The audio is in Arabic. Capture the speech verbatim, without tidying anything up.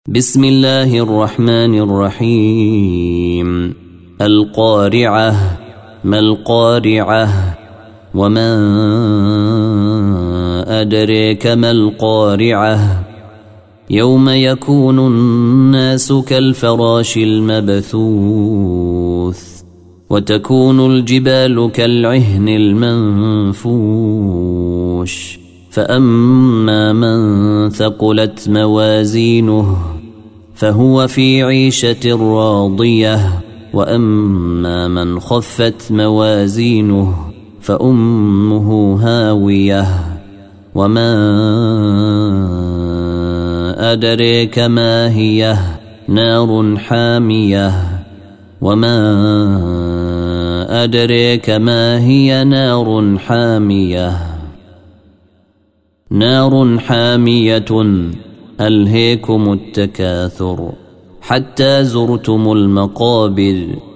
بسم الله الرحمن الرحيم. القارعة. ما القارعة؟ وما أدريك ما القارعة؟ يوم يكون الناس كالفراش المبثوث وتكون الجبال كالعهن المنفوش فأما من ثقلت موازينه فهو في عيشة راضية وأما من خفت موازينه فأمه هاوية وما أدريك ما هي نار حامية وما أدريك ما هي نار حامية نار حامية ألهيكم التكاثر حتى زرتم المقابر